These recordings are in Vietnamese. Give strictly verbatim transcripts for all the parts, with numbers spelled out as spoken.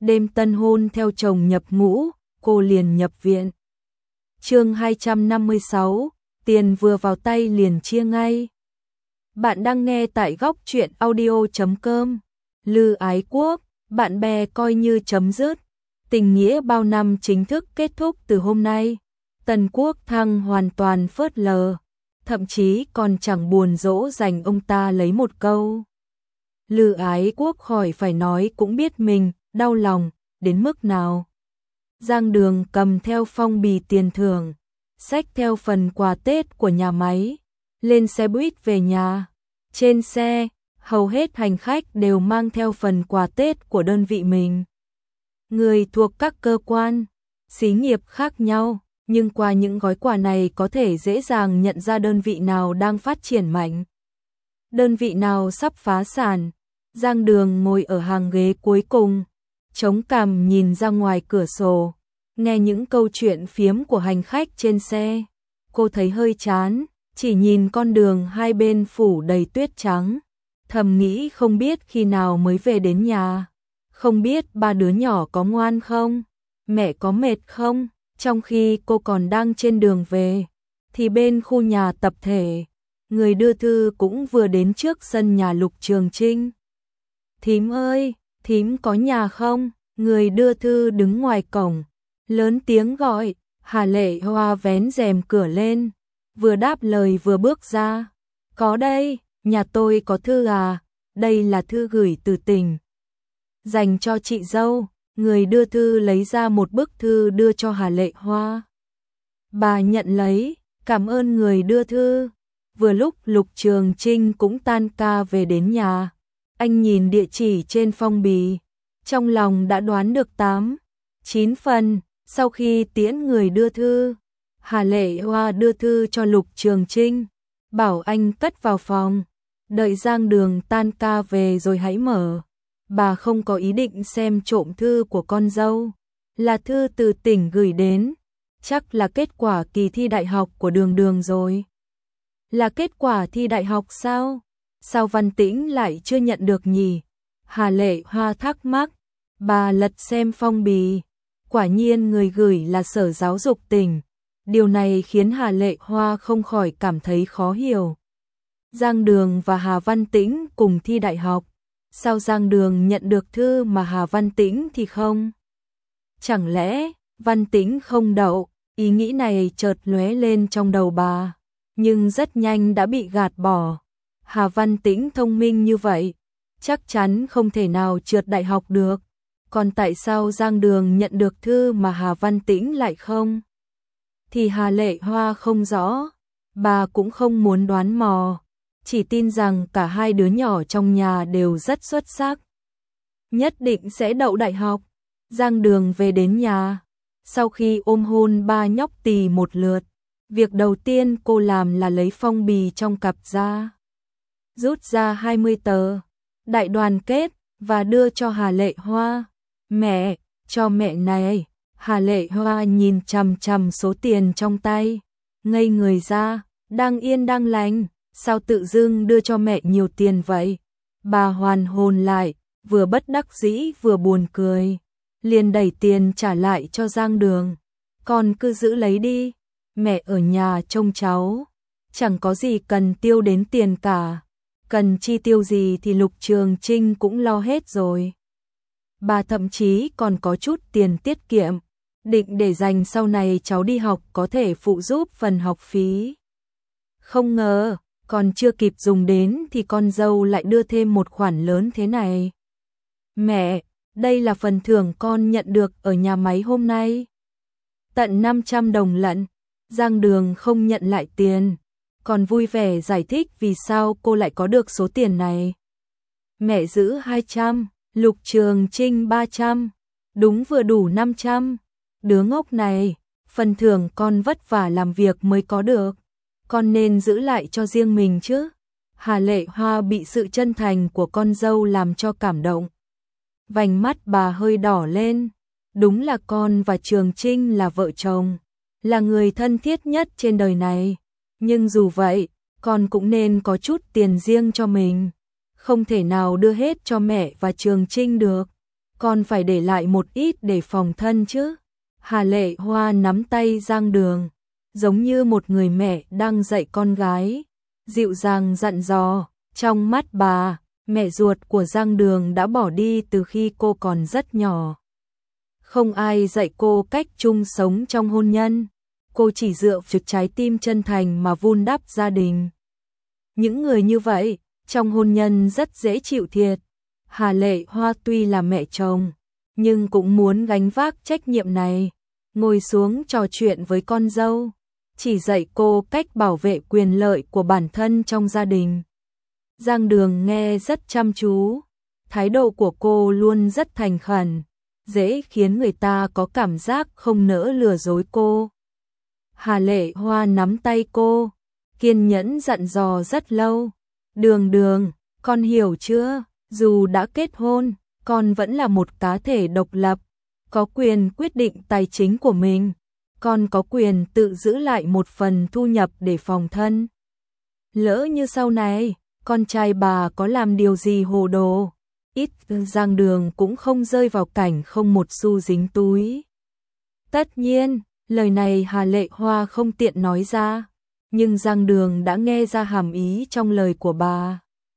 đêm tân hôn theo chồng nhập ngũ, cô liền nhập viện. Chương hai trăm năm mươi sáu, tiền vừa vào tay liền chia ngay. Bạn đang nghe tại góc truyện audio chấm com. Lư ái quốc, bạn bè coi như chấm dứt. Tình nghĩa bao năm chính thức kết thúc từ hôm nay. Tần Quốc Thăng hoàn toàn phớt lờ, thậm chí còn chẳng buồn dỗ dành ông ta lấy một câu. Lư ái quốc khỏi phải nói cũng biết mình đau lòng đến mức nào. Giang Đường cầm theo phong bì tiền thưởng, xách theo phần quà Tết của nhà máy, lên xe buýt về nhà. Trên xe, hầu hết hành khách đều mang theo phần quà Tết của đơn vị mình. Người thuộc các cơ quan, xí nghiệp khác nhau, nhưng qua những gói quà này có thể dễ dàng nhận ra đơn vị nào đang phát triển mạnh, đơn vị nào sắp phá sản. Giang Đường ngồi ở hàng ghế cuối cùng, chống cằm nhìn ra ngoài cửa sổ, nghe những câu chuyện phiếm của hành khách trên xe. Cô thấy hơi chán, chỉ nhìn con đường hai bên phủ đầy tuyết trắng, thầm nghĩ không biết khi nào mới về đến nhà, không biết ba đứa nhỏ có ngoan không, mẹ có mệt không. Trong khi cô còn đang trên đường về, thì bên khu nhà tập thể, người đưa thư cũng vừa đến trước sân nhà Lục Trường Trinh. Thím ơi, thím có nhà không? Người đưa thư đứng ngoài cổng, lớn tiếng gọi. Hà Lệ Hoa vén rèm cửa lên, vừa đáp lời vừa bước ra. Có đây, nhà tôi có thư à, đây là thư gửi từ tỉnh, dành cho chị dâu. Người đưa thư lấy ra một bức thư đưa cho Hà Lệ Hoa. Bà nhận lấy, cảm ơn người đưa thư. Vừa lúc Lục Trường Trinh cũng tan ca về đến nhà. Anh nhìn địa chỉ trên phong bì, trong lòng đã đoán được tám, chín phần. Sau khi tiễn người đưa thư, Hà Lệ Hoa đưa thư cho Lục Trường Trinh, bảo anh cất vào phòng, đợi Giang Đường tan ca về rồi hãy mở. Bà không có ý định xem trộm thư của con dâu, là thư từ tỉnh gửi đến, chắc là kết quả kỳ thi đại học của Đường Đường rồi. Là kết quả thi đại học sao? Sao Văn Tĩnh lại chưa nhận được nhỉ? Hà Lệ Hoa thắc mắc. Bà lật xem phong bì, quả nhiên người gửi là Sở Giáo dục tỉnh. Điều này khiến Hà Lệ Hoa không khỏi cảm thấy khó hiểu. Giang Đường và Hà Văn Tĩnh cùng thi đại học, sao Giang Đường nhận được thư mà Hà Văn Tĩnh thì không? Chẳng lẽ Văn Tĩnh không đậu? Ý nghĩ này chợt lóe lên trong đầu bà, nhưng rất nhanh đã bị gạt bỏ. Hà Văn Tĩnh thông minh như vậy, chắc chắn không thể nào trượt đại học được. Còn tại sao Giang Đường nhận được thư mà Hà Văn Tĩnh lại không? Thì Hà Lệ Hoa không rõ, bà cũng không muốn đoán mò, chỉ tin rằng cả hai đứa nhỏ trong nhà đều rất xuất sắc, nhất định sẽ đậu đại học. Giang Đường về đến nhà, sau khi ôm hôn ba nhóc tỳ một lượt, việc đầu tiên cô làm là lấy phong bì trong cặp ra, rút ra hai mươi tờ, đại đoàn kết và đưa cho Hà Lệ Hoa. Mẹ, cho mẹ này. Hà Lệ Hoa nhìn chằm chằm số tiền trong tay, ngây người ra, đang yên đang lành, sao tự dưng đưa cho mẹ nhiều tiền vậy? Bà hoàn hồn lại, vừa bất đắc dĩ vừa buồn cười, liền đẩy tiền trả lại cho Giang Đường. Con cứ giữ lấy đi, mẹ ở nhà trông cháu, chẳng có gì cần tiêu đến tiền cả, cần chi tiêu gì thì Lục Trường Trinh cũng lo hết rồi. Bà thậm chí còn có chút tiền tiết kiệm, định để dành sau này cháu đi học có thể phụ giúp phần học phí. Không ngờ, còn chưa kịp dùng đến thì con dâu lại đưa thêm một khoản lớn thế này. Mẹ, đây là phần thưởng con nhận được ở nhà máy hôm nay. Tận năm trăm đồng lận. Giang Đường không nhận lại tiền, còn vui vẻ giải thích vì sao cô lại có được số tiền này. Mẹ giữ hai trăm, Lục Trường Trinh ba trăm, đúng vừa đủ năm trăm. Đứa ngốc này, phần thưởng con vất vả làm việc mới có được, con nên giữ lại cho riêng mình chứ. Hà Lệ Hoa bị sự chân thành của con dâu làm cho cảm động. Vành mắt bà hơi đỏ lên, đúng là con và Trường Trinh là vợ chồng, là người thân thiết nhất trên đời này. Nhưng dù vậy, con cũng nên có chút tiền riêng cho mình, không thể nào đưa hết cho mẹ và Trường Trinh được. còn phải để lại một ít để phòng thân chứ. Hà Lệ Hoa nắm tay Giang Đường, giống như một người mẹ đang dạy con gái, dịu dàng dặn dò. Trong mắt bà, mẹ ruột của Giang Đường đã bỏ đi từ khi cô còn rất nhỏ. Không ai dạy cô cách chung sống trong hôn nhân, cô chỉ dựa vào trái tim chân thành mà vun đắp gia đình. Những người như vậy, trong hôn nhân rất dễ chịu thiệt. Hà Lệ Hoa tuy là mẹ chồng, nhưng cũng muốn gánh vác trách nhiệm này, ngồi xuống trò chuyện với con dâu, chỉ dạy cô cách bảo vệ quyền lợi của bản thân trong gia đình. Giang Đường nghe rất chăm chú, thái độ của cô luôn rất thành khẩn, dễ khiến người ta có cảm giác không nỡ lừa dối cô. Hà Lệ Hoa nắm tay cô, kiên nhẫn dặn dò rất lâu. Đường Đường, con hiểu chưa? Dù đã kết hôn, con vẫn là một cá thể độc lập, có quyền quyết định tài chính của mình. Con có quyền tự giữ lại một phần thu nhập để phòng thân. Lỡ như sau này, con trai bà có làm điều gì hồ đồ, ít Giang Đường cũng không rơi vào cảnh không một xu dính túi. Tất nhiên, lời này Hà Lệ Hoa không tiện nói ra, nhưng Giang Đường đã nghe ra hàm ý trong lời của bà.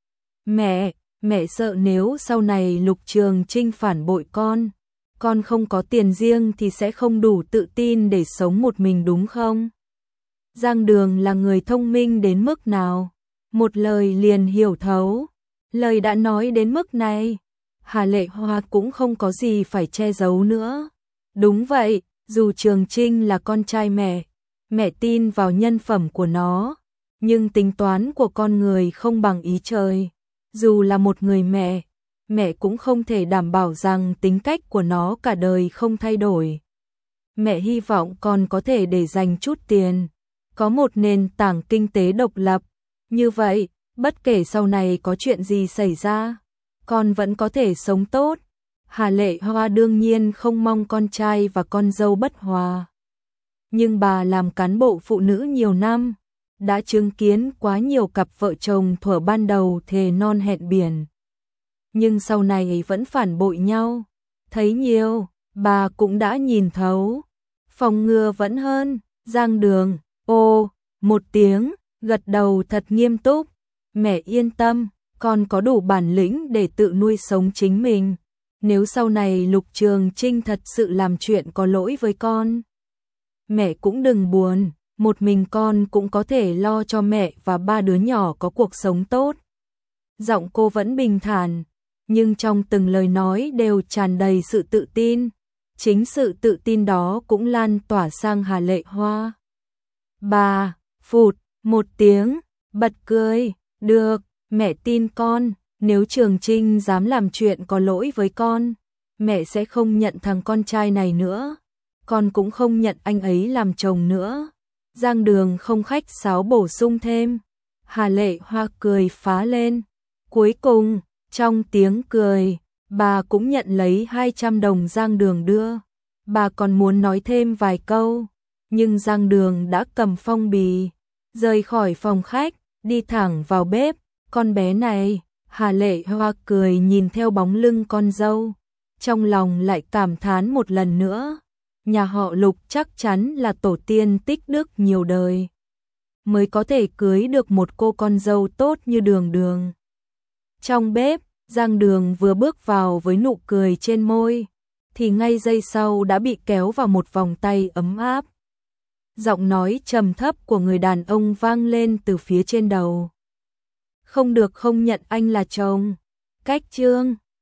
Mẹ, mẹ sợ nếu sau này Lục Trường Trinh phản bội con, con không có tiền riêng thì sẽ không đủ tự tin để sống một mình đúng không? Giang Đường là người thông minh đến mức nào? Một lời liền hiểu thấu. Lời đã nói đến mức này, Hà Lệ Hoa cũng không có gì phải che giấu nữa. Đúng vậy, dù Trường Trinh là con trai mẹ, mẹ tin vào nhân phẩm của nó, nhưng tính toán của con người không bằng ý trời. Dù là một người mẹ, mẹ cũng không thể đảm bảo rằng tính cách của nó cả đời không thay đổi. Mẹ hy vọng con có thể để dành chút tiền, có một nền tảng kinh tế độc lập. Như vậy, bất kể sau này có chuyện gì xảy ra, con vẫn có thể sống tốt. Hà Lệ Hoa đương nhiên không mong con trai và con dâu bất hòa. Nhưng bà làm cán bộ phụ nữ nhiều năm, đã chứng kiến quá nhiều cặp vợ chồng thuở ban đầu thề non hẹn biển, nhưng sau này vẫn phản bội nhau. Thấy nhiều, bà cũng đã nhìn thấu. Phòng ngừa vẫn hơn. Giang Đường, ô, một tiếng, gật đầu thật nghiêm túc. Mẹ yên tâm, con có đủ bản lĩnh để tự nuôi sống chính mình. Nếu sau này Lục Trường Trinh thật sự làm chuyện có lỗi với con, mẹ cũng đừng buồn, một mình con cũng có thể lo cho mẹ và ba đứa nhỏ có cuộc sống tốt. Giọng cô vẫn bình thản, nhưng trong từng lời nói đều tràn đầy sự tự tin. Chính sự tự tin đó cũng lan tỏa sang Hà Lệ Hoa. Bà, phụt, một tiếng, bật cười, được, mẹ tin con, nếu Trường Trinh dám làm chuyện có lỗi với con, mẹ sẽ không nhận thằng con trai này nữa, con cũng không nhận anh ấy làm chồng nữa. Giang Đường không khách sáo bổ sung thêm. Hà Lệ Hoa cười phá lên. Cuối cùng, trong tiếng cười, bà cũng nhận lấy hai trăm đồng Giang Đường đưa. Bà còn muốn nói thêm vài câu, nhưng Giang Đường đã cầm phong bì, rời khỏi phòng khách, đi thẳng vào bếp. Con bé này, Hà Lệ Hoa cười nhìn theo bóng lưng con dâu, trong lòng lại cảm thán một lần nữa. Nhà họ Lục chắc chắn là tổ tiên tích đức nhiều đời, mới có thể cưới được một cô con dâu tốt như Đường Đường. Trong bếp, Giang Đường vừa bước vào với nụ cười trên môi, thì ngay giây sau đã bị kéo vào một vòng tay ấm áp. Giọng nói trầm thấp của người đàn ông vang lên từ phía trên đầu. Không được không nhận anh là chồng. Cách chương